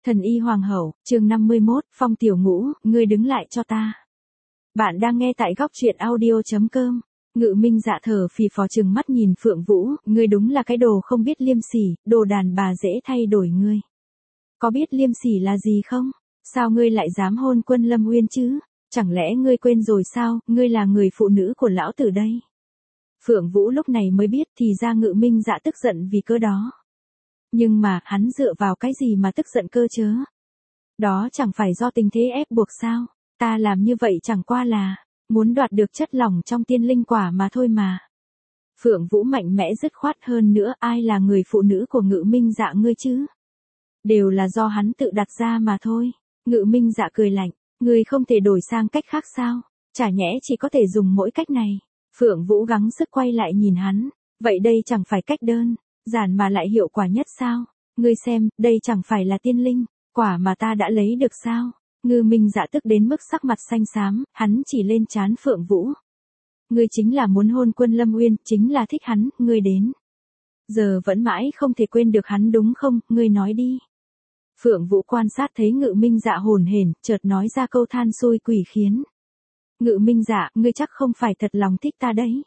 Thần y hoàng hậu, chương 51, Phong Tiểu Ngũ, ngươi đứng lại cho ta. Bạn đang nghe tại góc truyện audio.com. Ngự Minh Dạ thở phì phò trừng mắt nhìn Phượng Vũ, ngươi đúng là cái đồ không biết liêm sỉ, đồ đàn bà dễ thay đổi ngươi. Có biết liêm sỉ là gì không? Sao ngươi lại dám hôn Quân Lâm Uyên chứ? Chẳng lẽ ngươi quên rồi sao, ngươi là người phụ nữ của lão tử đây? Phượng Vũ lúc này mới biết thì ra Ngự Minh Dạ tức giận vì cơ đó. Nhưng mà, hắn dựa vào cái gì mà tức giận cơ chớ? Đó chẳng phải do tình thế ép buộc sao? Ta làm như vậy chẳng qua là muốn đoạt được chất lỏng trong tiên linh quả mà thôi mà. Phượng Vũ mạnh mẽ dứt khoát hơn nữa, ai là người phụ nữ của Ngự Minh Dạ ngươi chứ? Đều là do hắn tự đặt ra mà thôi. Ngự Minh Dạ cười lạnh, ngươi không thể đổi sang cách khác sao? Chả nhẽ chỉ có thể dùng mỗi cách này. Phượng Vũ gắng sức quay lại nhìn hắn, vậy đây chẳng phải cách đơn giản mà lại hiệu quả nhất sao? Ngươi xem, đây chẳng phải là tiên linh quả mà ta đã lấy được sao? Ngự Minh Dạ tức đến mức sắc mặt xanh xám, hắn chỉ lên trán Phượng Vũ. Ngươi chính là muốn hôn Quân Lâm Uyên, chính là thích hắn, ngươi đến giờ vẫn mãi không thể quên được hắn đúng không, ngươi nói đi. Phượng Vũ quan sát thấy Ngự Minh Dạ hồn hển, chợt nói ra câu than xui quỷ khiến. Ngự Minh Dạ, ngươi chắc không phải thật lòng thích ta đấy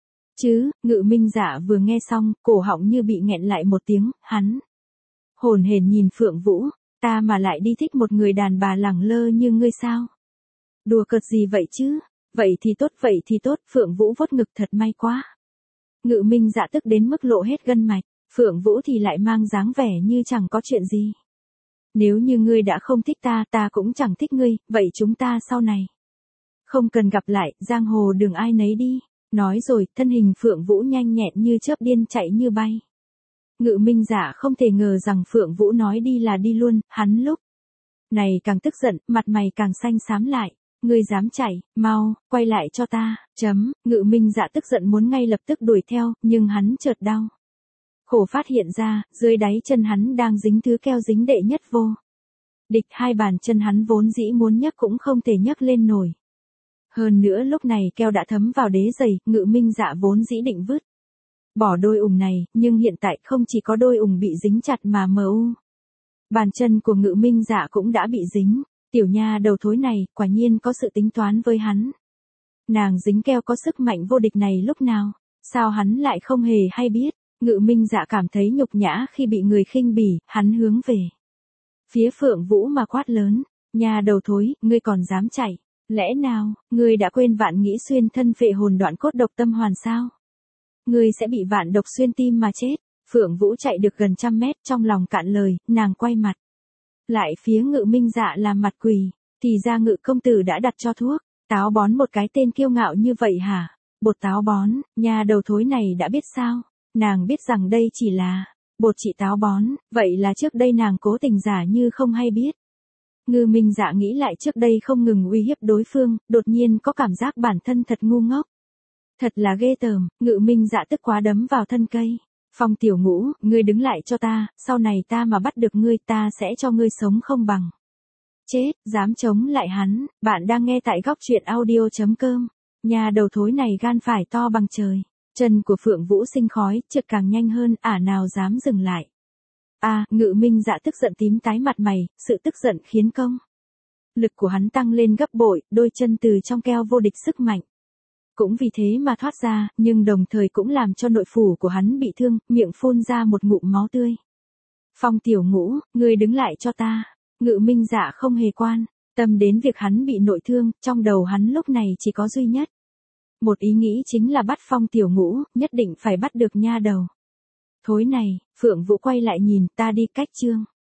chứ? Ngự Minh Dạ vừa nghe xong, cổ họng như bị nghẹn lại một tiếng, hắn hồn hển nhìn Phượng Vũ, ta mà lại đi thích một người đàn bà lẳng lơ như ngươi sao? Đùa cợt gì vậy chứ? Vậy thì tốt, Phượng Vũ vuốt ngực thật may quá. Ngự Minh Dạ tức đến mức lộ hết gân mạch, Phượng Vũ thì lại mang dáng vẻ như chẳng có chuyện gì. Nếu như ngươi đã không thích ta, ta cũng chẳng thích ngươi, vậy chúng ta sau này không cần gặp lại, giang hồ đường ai nấy đi. Nói rồi, thân hình Phượng Vũ nhanh nhẹn như chớp điên chạy như bay. Ngự Minh Dạ không thể ngờ rằng Phượng Vũ nói đi là đi luôn, hắn lúc này càng tức giận, mặt mày càng xanh xám lại. Ngươi dám chạy, mau, quay lại cho ta, Ngự Minh Dạ tức giận muốn ngay lập tức đuổi theo, nhưng hắn chợt đau khổ phát hiện ra, dưới đáy chân hắn đang dính thứ keo dính đệ nhất vô địch, hai bàn chân hắn vốn dĩ muốn nhấc cũng không thể nhấc lên nổi. Hơn nữa lúc này keo đã thấm vào đế giày, Ngự Minh Dạ vốn dĩ định vứt bỏ đôi ủng này, nhưng hiện tại không chỉ có đôi ủng bị dính chặt mà bàn chân của Ngự Minh Dạ cũng đã bị dính. Tiểu nha đầu thối này, quả nhiên có sự tính toán với hắn. Nàng dính keo có sức mạnh vô địch này lúc nào? Sao hắn lại không hề hay biết? Ngự Minh Dạ cảm thấy nhục nhã khi bị người khinh bỉ, hắn hướng về phía Phượng Vũ mà quát lớn, nha đầu thối, ngươi còn dám chạy? Lẽ nào, ngươi đã quên vạn nghĩ xuyên thân phệ hồn đoạn cốt độc tâm hoàn sao? Ngươi sẽ bị vạn độc xuyên tim mà chết. Phượng Vũ chạy được gần 100 mét, trong lòng cạn lời, nàng quay mặt lại phía Ngự Minh Dạ làm mặt quỳ, thì ra Ngự công tử đã đặt cho thuốc táo bón một cái tên kiêu ngạo như vậy hả? Bột táo bón, nhà đầu thối này đã biết sao? Nàng biết rằng đây chỉ là bột trị táo bón, vậy là trước đây nàng cố tình giả như không hay biết. Ngự Minh Dạ nghĩ lại trước đây không ngừng uy hiếp đối phương, đột nhiên có cảm giác bản thân thật ngu ngốc. Thật là ghê tởm, Ngự Minh Dạ tức quá đấm vào thân cây. Phong Tiểu Ngũ, ngươi đứng lại cho ta, sau này ta mà bắt được ngươi ta sẽ cho ngươi sống không bằng chết, dám chống lại hắn. Bạn đang nghe tại góc truyện audio.com. Nhà đầu thối này gan phải to bằng trời. Chân của Phượng Vũ sinh khói, trượt càng nhanh hơn, nào dám dừng lại. Ngự Minh Dạ tức giận tím tái mặt mày, sự tức giận khiến công lực của hắn tăng lên gấp bội, đôi chân từ trong keo vô địch sức mạnh cũng vì thế mà thoát ra, nhưng đồng thời cũng làm cho nội phủ của hắn bị thương, miệng phun ra một ngụm máu tươi. Phong Tiểu Ngũ, ngươi đứng lại cho ta. Ngự Minh Dạ không hề quan tâm đến việc hắn bị nội thương, trong đầu hắn lúc này chỉ có duy nhất một ý nghĩ, chính là bắt Phong Tiểu Ngũ, nhất định phải bắt được nha đầu thối này. Phượng Vũ quay lại nhìn, ta đi cách chương